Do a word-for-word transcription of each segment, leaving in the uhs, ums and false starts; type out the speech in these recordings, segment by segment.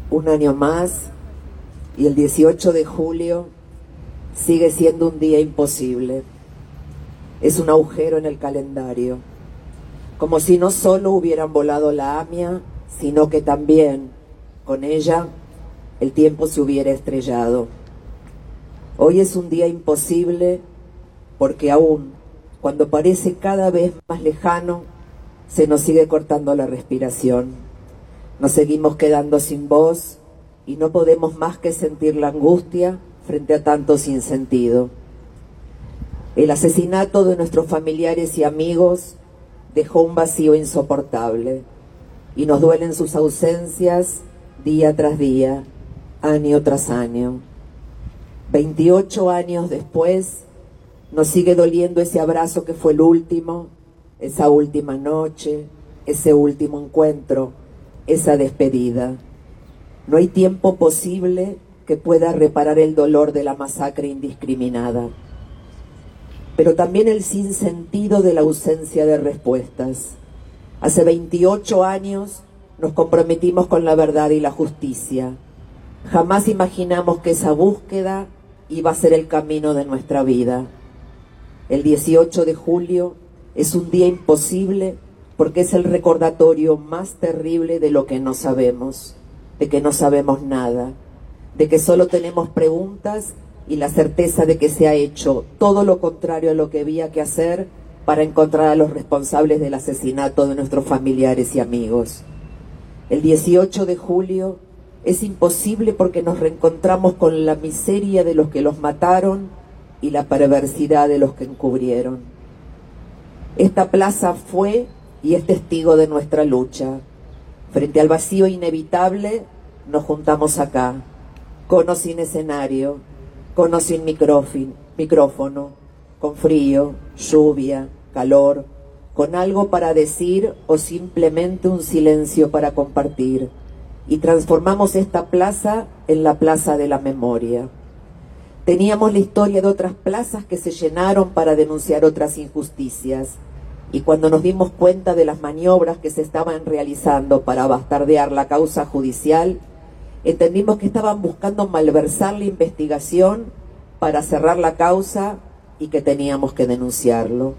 un año más y el dieciocho de julio sigue siendo un día imposible. Es un agujero en el calendario, como si no solo hubieran volado la AMIA, sino que también, con ella, el tiempo se hubiera estrellado. Hoy es un día imposible porque aún, cuando parece cada vez más lejano, se nos sigue cortando la respiración. Nos seguimos quedando sin voz y no podemos más que sentir la angustia frente a tanto sinsentido. El asesinato de nuestros familiares y amigos dejó un vacío insoportable y nos duelen sus ausencias día tras día, año tras año. veintiocho años después, nos sigue doliendo ese abrazo que fue el último, esa última noche, ese último encuentro, esa despedida. No hay tiempo posible que pueda reparar el dolor de la masacre indiscriminada, pero también el sinsentido de la ausencia de respuestas. Hace veintiocho años nos comprometimos con la verdad y la justicia. Jamás imaginamos que esa búsqueda iba a ser el camino de nuestra vida. El dieciocho de julio es un día imposible porque es el recordatorio más terrible de lo que no sabemos, de que no sabemos nada, de que solo tenemos preguntas y la certeza de que se ha hecho todo lo contrario a lo que había que hacer para encontrar a los responsables del asesinato de nuestros familiares y amigos. El dieciocho de julio es imposible porque nos reencontramos con la miseria de los que los mataron y la perversidad de los que encubrieron. Esta plaza fue y es testigo de nuestra lucha. Frente al vacío inevitable, nos juntamos acá, con o sin escenario, con o sin micrófono, con frío, lluvia, calor, con algo para decir o simplemente un silencio para compartir. Y transformamos esta plaza en la Plaza de la Memoria. Teníamos la historia de otras plazas que se llenaron para denunciar otras injusticias. Y cuando nos dimos cuenta de las maniobras que se estaban realizando para bastardear la causa judicial, entendimos que estaban buscando malversar la investigación para cerrar la causa y que teníamos que denunciarlo.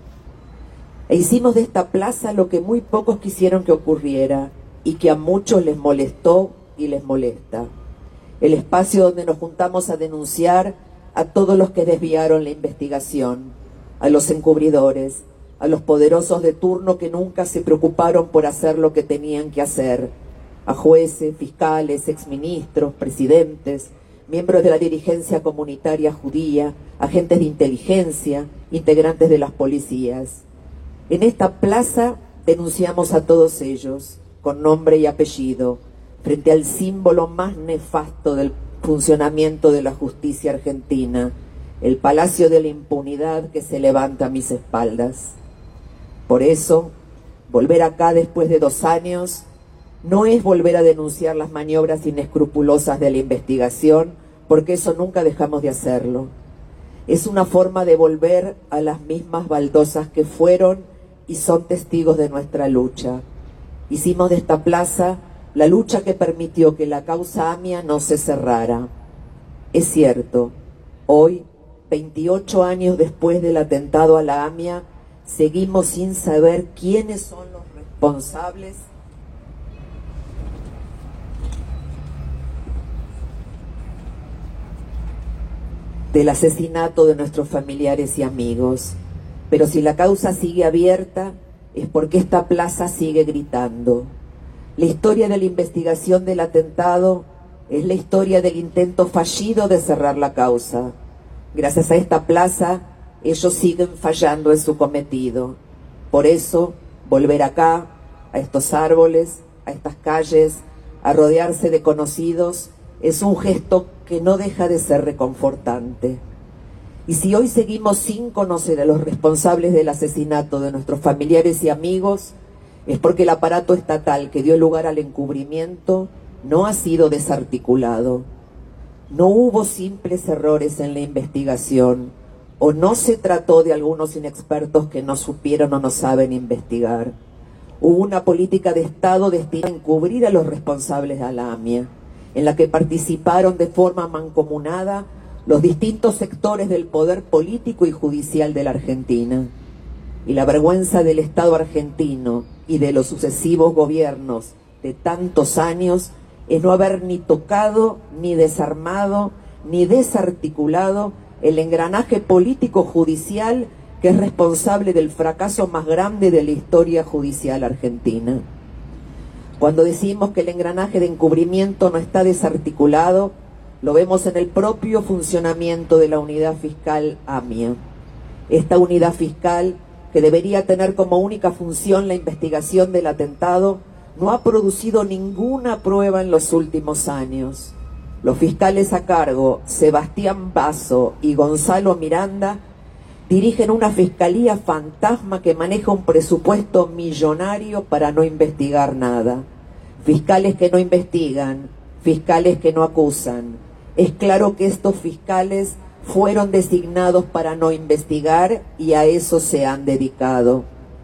E hicimos de esta plaza lo que muy pocos quisieron que ocurriera y que a muchos les molestó y les molesta. El espacio donde nos juntamos a denunciar a todos los que desviaron la investigación, a los encubridores, a los poderosos de turno que nunca se preocuparon por hacer lo que tenían que hacer, a jueces, fiscales, exministros, presidentes, miembros de la dirigencia comunitaria judía, agentes de inteligencia, integrantes de las policías. En esta plaza denunciamos a todos ellos, con nombre y apellido, frente al símbolo más nefasto del funcionamiento de la justicia argentina, el Palacio de la Impunidad que se levanta a mis espaldas. Por eso, volver acá después de dos años no es volver a denunciar las maniobras inescrupulosas de la investigación, porque eso nunca dejamos de hacerlo. Es una forma de volver a las mismas baldosas que fueron y son testigos de nuestra lucha. Hicimos de esta plaza la lucha que permitió que la causa AMIA no se cerrara. Es cierto, hoy, veintiocho años después del atentado a la AMIA, seguimos sin saber quiénes son los responsables del asesinato de nuestros familiares y amigos. Pero si la causa sigue abierta, es porque esta plaza sigue gritando. La historia de la investigación del atentado es la historia del intento fallido de cerrar la causa. Gracias a esta plaza, ellos siguen fallando en su cometido. Por eso, volver acá, a estos árboles, a estas calles, a rodearse de conocidos, es un gesto que no deja de ser reconfortante. Y si hoy seguimos sin conocer a los responsables del asesinato de nuestros familiares y amigos, es porque el aparato estatal que dio lugar al encubrimiento no ha sido desarticulado. No hubo simples errores en la investigación, o no se trató de algunos inexpertos que no supieron o no saben investigar. Hubo una política de Estado destinada a encubrir a los responsables de la AMIA. en la que participaron de forma mancomunada los distintos sectores del poder político y judicial de la Argentina. Y la vergüenza del Estado argentino y de los sucesivos gobiernos de tantos años es no haber ni tocado, ni desarmado, ni desarticulado el engranaje político-judicial que es responsable del fracaso más grande de la historia judicial argentina. Cuando decimos que el engranaje de encubrimiento no está desarticulado, lo vemos en el propio funcionamiento de la unidad fiscal AMIA. Esta unidad fiscal, que debería tener como única función la investigación del atentado, no ha producido ninguna prueba en los últimos años. Los fiscales a cargo, Sebastián Basso y Gonzalo Miranda, dirigen una fiscalía fantasma que maneja un presupuesto millonario para no investigar nada. Fiscales que no investigan, fiscales que no acusan. Es claro que estos fiscales fueron designados para no investigar y a eso se han dedicado.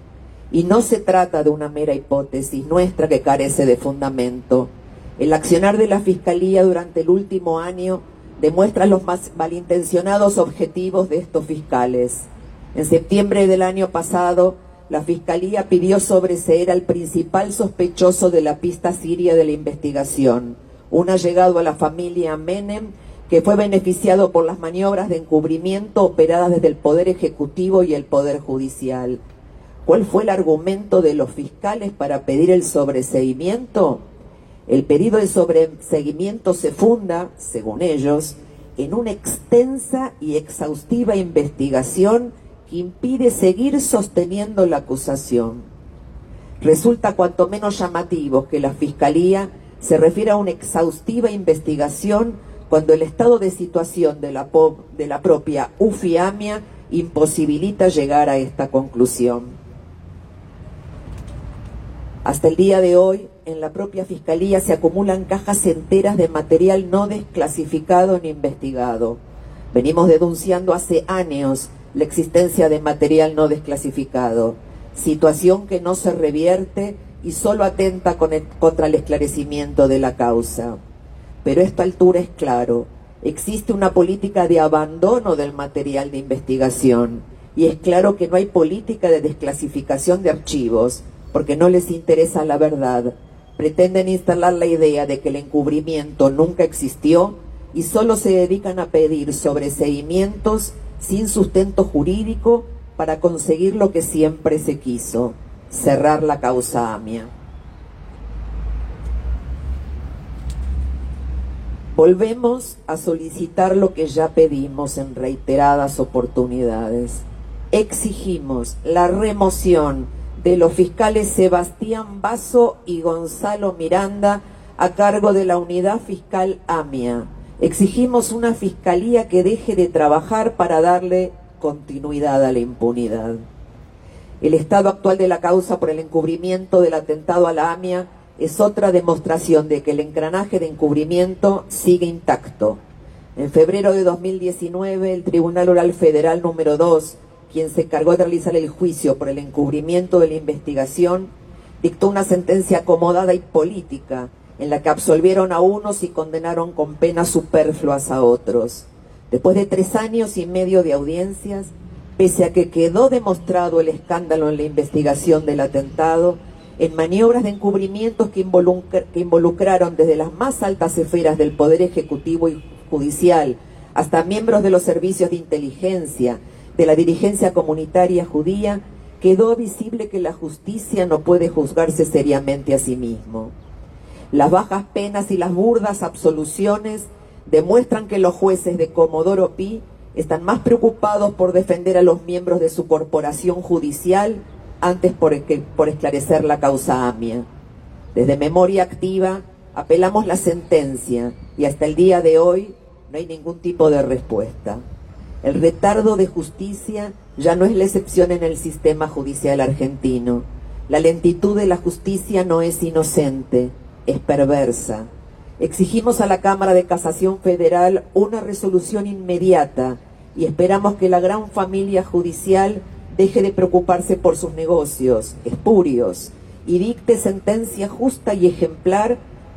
Y no se trata de una mera hipótesis nuestra que carece de fundamento. El accionar de la Fiscalía durante el último año demuestra los más malintencionados objetivos de estos fiscales. En septiembre del año pasado, la Fiscalía pidió sobreseer al principal sospechoso de la pista siria de la investigación, un allegado a la familia Menem, que fue beneficiado por las maniobras de encubrimiento operadas desde el Poder Ejecutivo y el Poder Judicial. ¿Cuál fue el argumento de los fiscales para pedir el sobreseimiento? El pedido de sobreseguimiento se funda, según ellos, en una extensa y exhaustiva investigación que impide seguir sosteniendo la acusación. Resulta cuanto menos llamativo que la Fiscalía se refiere a una exhaustiva investigación cuando el estado de situación de la, de la propia UFIAMIA imposibilita llegar a esta conclusión. Hasta el día de hoy, en la propia Fiscalía se acumulan cajas enteras de material no desclasificado ni investigado. Venimos denunciando hace años la existencia de material no desclasificado, situación que no se revierte y solo atenta con el, contra el esclarecimiento de la causa. Pero a esta altura es claro, existe una política de abandono del material de investigación y es claro que no hay política de desclasificación de archivos porque no les interesa la verdad. Pretenden instalar la idea de que el encubrimiento nunca existió y solo se dedican a pedir sobreseimientos sin sustento jurídico para conseguir lo que siempre se quiso, cerrar la causa AMIA. Volvemos a solicitar lo que ya pedimos en reiteradas oportunidades. Exigimos la remoción de los fiscales Sebastián Basso y Gonzalo Miranda a cargo de la unidad fiscal AMIA. Exigimos una fiscalía que deje de trabajar para darle continuidad a la impunidad. El estado actual de la causa por el encubrimiento del atentado a la AMIA es otra demostración de que el engranaje de encubrimiento sigue intacto. En febrero de dos mil diecinueve, el Tribunal Oral Federal número dos, quien se encargó de realizar el juicio por el encubrimiento de la investigación, dictó una sentencia acomodada y política, en la que absolvieron a unos y condenaron con penas superfluas a otros. Después de tres años y medio de audiencias, pese a que quedó demostrado el escándalo en la investigación del atentado, en maniobras de encubrimientos que, involucra, que involucraron desde las más altas esferas del Poder Ejecutivo y Judicial hasta miembros de los servicios de inteligencia, de la dirigencia comunitaria judía, quedó visible que la justicia no puede juzgarse seriamente a sí mismo. Las bajas penas y las burdas absoluciones demuestran que los jueces de Comodoro Pi están más preocupados por defender a los miembros de su corporación judicial antes por, que, por esclarecer la causa AMIA. Desde Memoria Activa apelamos la sentencia y hasta el día de hoy no hay ningún tipo de respuesta. El retardo de justicia ya no es la excepción en el sistema judicial argentino. La lentitud de la justicia no es inocente, es perversa. Exigimos a la Cámara de Casación Federal una resolución inmediata y esperamos que la gran familia judicial deje de preocuparse por sus negocios espurios y dicte sentencia justa y ejemplar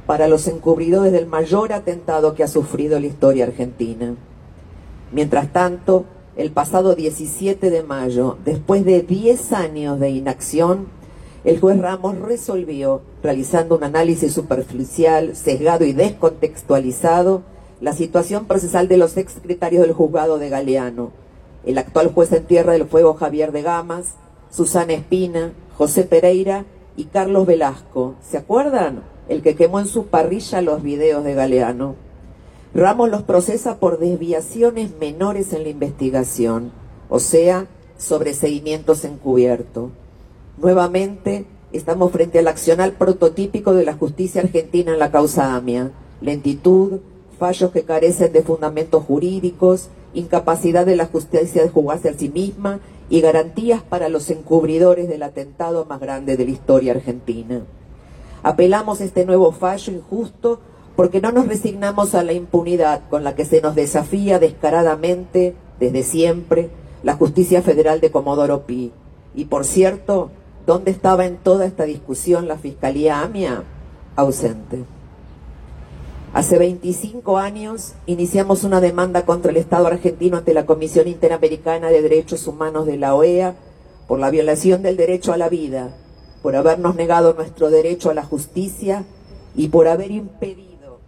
para los encubridores del mayor atentado que ha sufrido la historia argentina. Mientras tanto, el pasado diecisiete de mayo, después de diez años de inacción, el juez Ramos resolvió, realizando un análisis superficial, sesgado y descontextualizado, la situación procesal de los exsecretarios del juzgado de Galeano, el actual juez en Tierra del Fuego Javier de Gamas, Susana Espina, José Pereira y Carlos Velasco. ¿Se acuerdan? El que quemó en su parrilla los videos de Galeano. Ramos los procesa por desviaciones menores en la investigación, o sea, sobreseguimientos encubiertos. Nuevamente, estamos frente al accionar prototípico de la justicia argentina en la causa AMIA: lentitud, fallos que carecen de fundamentos jurídicos, incapacidad de la justicia de jugarse a sí misma y garantías para los encubridores del atentado más grande de la historia argentina. Apelamos a este nuevo fallo injusto porque no nos resignamos a la impunidad con la que se nos desafía descaradamente, desde siempre, la justicia federal de Comodoro Pi. Y por cierto, ¿dónde estaba en toda esta discusión la Fiscalía AMIA? Ausente. Hace veinticinco años iniciamos una demanda contra el Estado argentino ante la Comisión Interamericana de Derechos Humanos de la O E A por la violación del derecho a la vida, por habernos negado nuestro derecho a la justicia y por haber impedido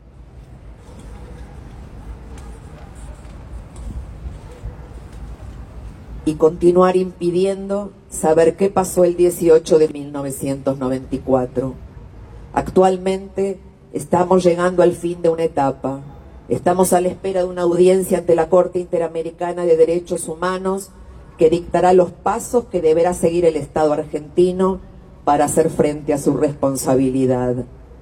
y continuar impidiendo saber qué pasó el dieciocho de mil novecientos noventa y cuatro. Actualmente estamos llegando al fin de una etapa. Estamos a la espera de una audiencia ante la Corte Interamericana de Derechos Humanos que dictará los pasos que deberá seguir el Estado argentino para hacer frente a su responsabilidad.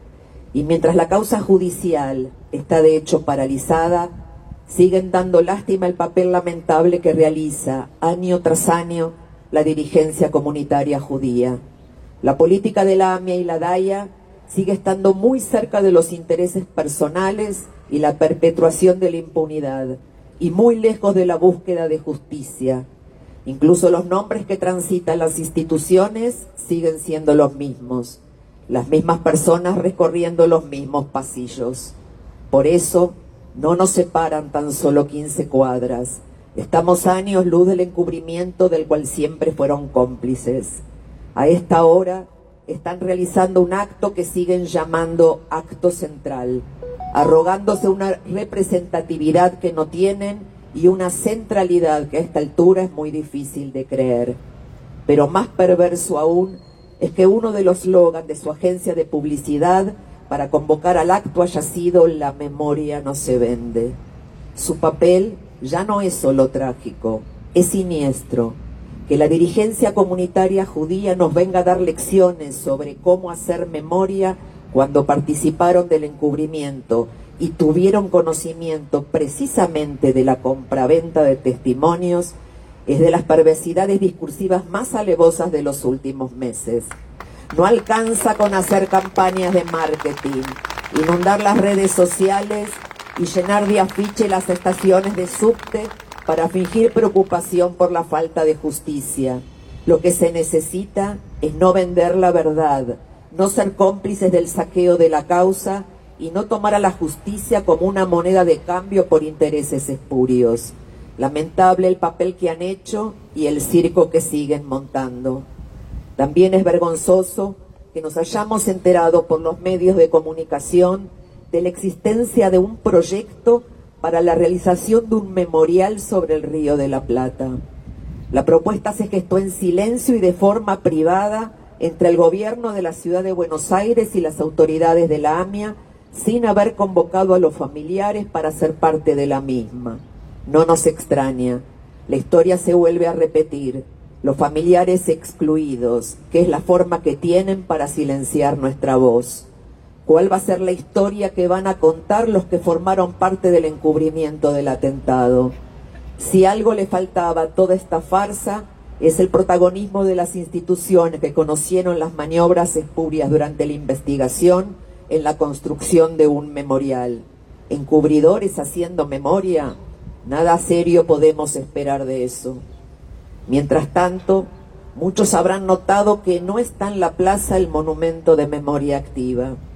Y mientras la causa judicial está de hecho paralizada, siguen dando lástima el papel lamentable que realiza año tras año la dirigencia comunitaria judía. La política de la AMIA y la DAIA sigue estando muy cerca de los intereses personales y la perpetuación de la impunidad, y muy lejos de la búsqueda de justicia. Incluso los nombres que transitan las instituciones siguen siendo los mismos, las mismas personas recorriendo los mismos pasillos. Por eso, no nos separan tan solo quince cuadras. Estamos a años luz del encubrimiento del cual siempre fueron cómplices. A esta hora están realizando un acto que siguen llamando acto central, arrogándose una representatividad que no tienen y una centralidad que a esta altura es muy difícil de creer. Pero más perverso aún es que uno de los slogans de su agencia de publicidad para convocar al acto haya sido "la memoria no se vende". Su papel ya no es solo trágico, es siniestro. Que la dirigencia comunitaria judía nos venga a dar lecciones sobre cómo hacer memoria cuando participaron del encubrimiento y tuvieron conocimiento precisamente de la compraventa de testimonios es de las perversidades discursivas más alevosas de los últimos meses. No alcanza con hacer campañas de marketing, inundar las redes sociales y llenar de afiche las estaciones de subte para fingir preocupación por la falta de justicia. Lo que se necesita es no vender la verdad, no ser cómplices del saqueo de la causa y no tomar a la justicia como una moneda de cambio por intereses espurios. Lamentable el papel que han hecho y el circo que siguen montando. También es vergonzoso que nos hayamos enterado por los medios de comunicación de la existencia de un proyecto para la realización de un memorial sobre el Río de la Plata. La propuesta se gestó en silencio y de forma privada entre el gobierno de la ciudad de Buenos Aires y las autoridades de la AMIA, sin haber convocado a los familiares para ser parte de la misma. No nos extraña, la historia se vuelve a repetir, los familiares excluidos, que es la forma que tienen para silenciar nuestra voz. ¿Cuál va a ser la historia que van a contar los que formaron parte del encubrimiento del atentado? Si algo le faltaba a toda esta farsa, es el protagonismo de las instituciones que conocieron las maniobras espurias durante la investigación en la construcción de un memorial. ¿Encubridores haciendo memoria? Nada serio podemos esperar de eso. Mientras tanto, muchos habrán notado que no está en la plaza el monumento de memoria activa.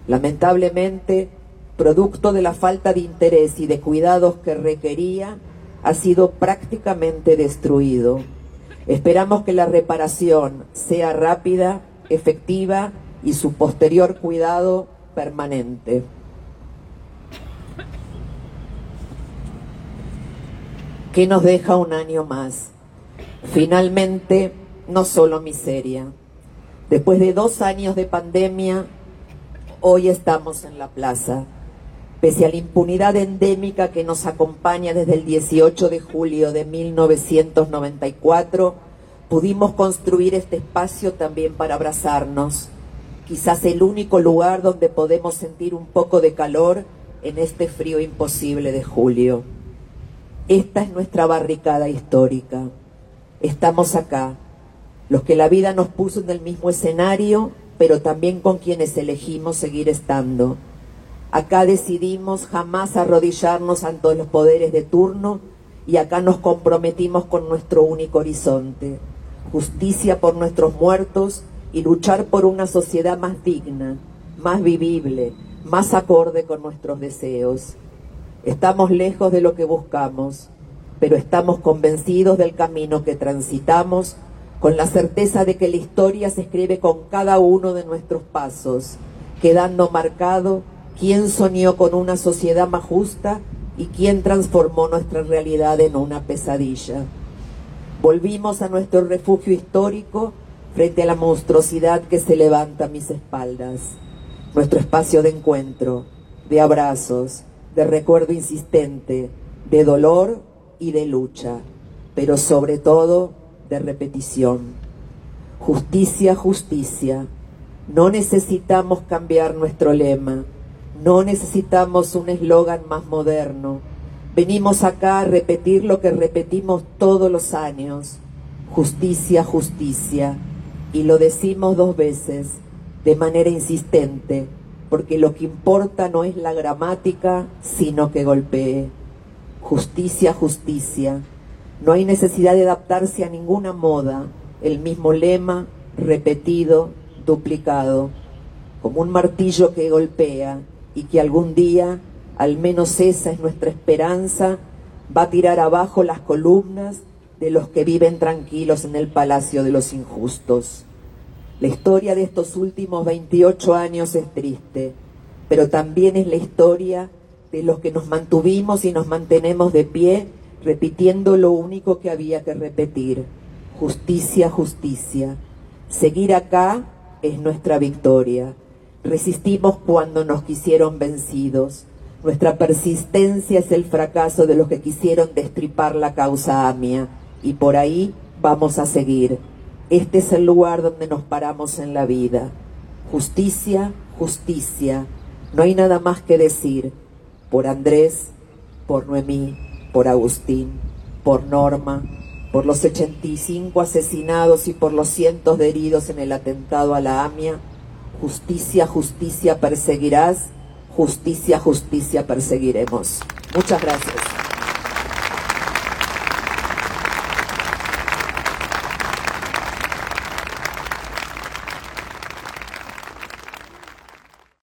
Lamentablemente, producto de la falta de interés y de cuidados que requería, ha sido prácticamente destruido. Esperamos que la reparación sea rápida, efectiva y su posterior cuidado permanente. ¿Qué nos deja un año más? Finalmente, no solo miseria. Después de dos años de pandemia, hoy estamos en la plaza. Pese a la impunidad endémica que nos acompaña desde el dieciocho de julio de mil novecientos noventa y cuatro, pudimos construir este espacio también para abrazarnos. Quizás el único lugar donde podemos sentir un poco de calor en este frío imposible de julio. Esta es nuestra barricada histórica. Estamos acá, los que la vida nos puso en el mismo escenario, pero también con quienes elegimos seguir estando. Acá decidimos jamás arrodillarnos ante los poderes de turno y acá nos comprometimos con nuestro único horizonte, justicia por nuestros muertos y luchar por una sociedad más digna, más vivible, más acorde con nuestros deseos. Estamos lejos de lo que buscamos, pero estamos convencidos del camino que transitamos, con la certeza de que la historia se escribe con cada uno de nuestros pasos, quedando marcado quién soñó con una sociedad más justa y quién transformó nuestra realidad en una pesadilla. Volvimos a nuestro refugio histórico frente a la monstruosidad que se levanta a mis espaldas. Nuestro espacio de encuentro, de abrazos, de recuerdo insistente, de dolor y de lucha, pero sobre todo de repetición. Justicia, justicia. No necesitamos cambiar nuestro lema. No necesitamos un eslogan más moderno. Venimos acá a repetir lo que repetimos todos los años. Justicia, justicia. Y lo decimos dos veces, de manera insistente, porque lo que importa no es la gramática, sino que golpee. Justicia, justicia. No hay necesidad de adaptarse a ninguna moda. El mismo lema, repetido, duplicado, como un martillo que golpea, y que algún día, al menos esa es nuestra esperanza, va a tirar abajo las columnas de los que viven tranquilos en el palacio de los injustos. La historia de estos últimos veintiocho años es triste, pero también es la historia de los que nos mantuvimos y nos mantenemos de pie, repitiendo lo único que había que repetir: justicia, justicia. Seguir acá es nuestra victoria. Resistimos cuando nos quisieron vencidos. Nuestra persistencia es el fracaso de los que quisieron destripar la causa AMIA. Y por ahí vamos a seguir. Este es el lugar donde nos paramos en la vida. Justicia, justicia. No hay nada más que decir. Por Andrés, por Noemí, por Agustín, por Norma, por los ochenta y cinco asesinados y por los cientos de heridos en el atentado a la AMIA. Justicia, justicia perseguirás, justicia, justicia perseguiremos. Muchas gracias.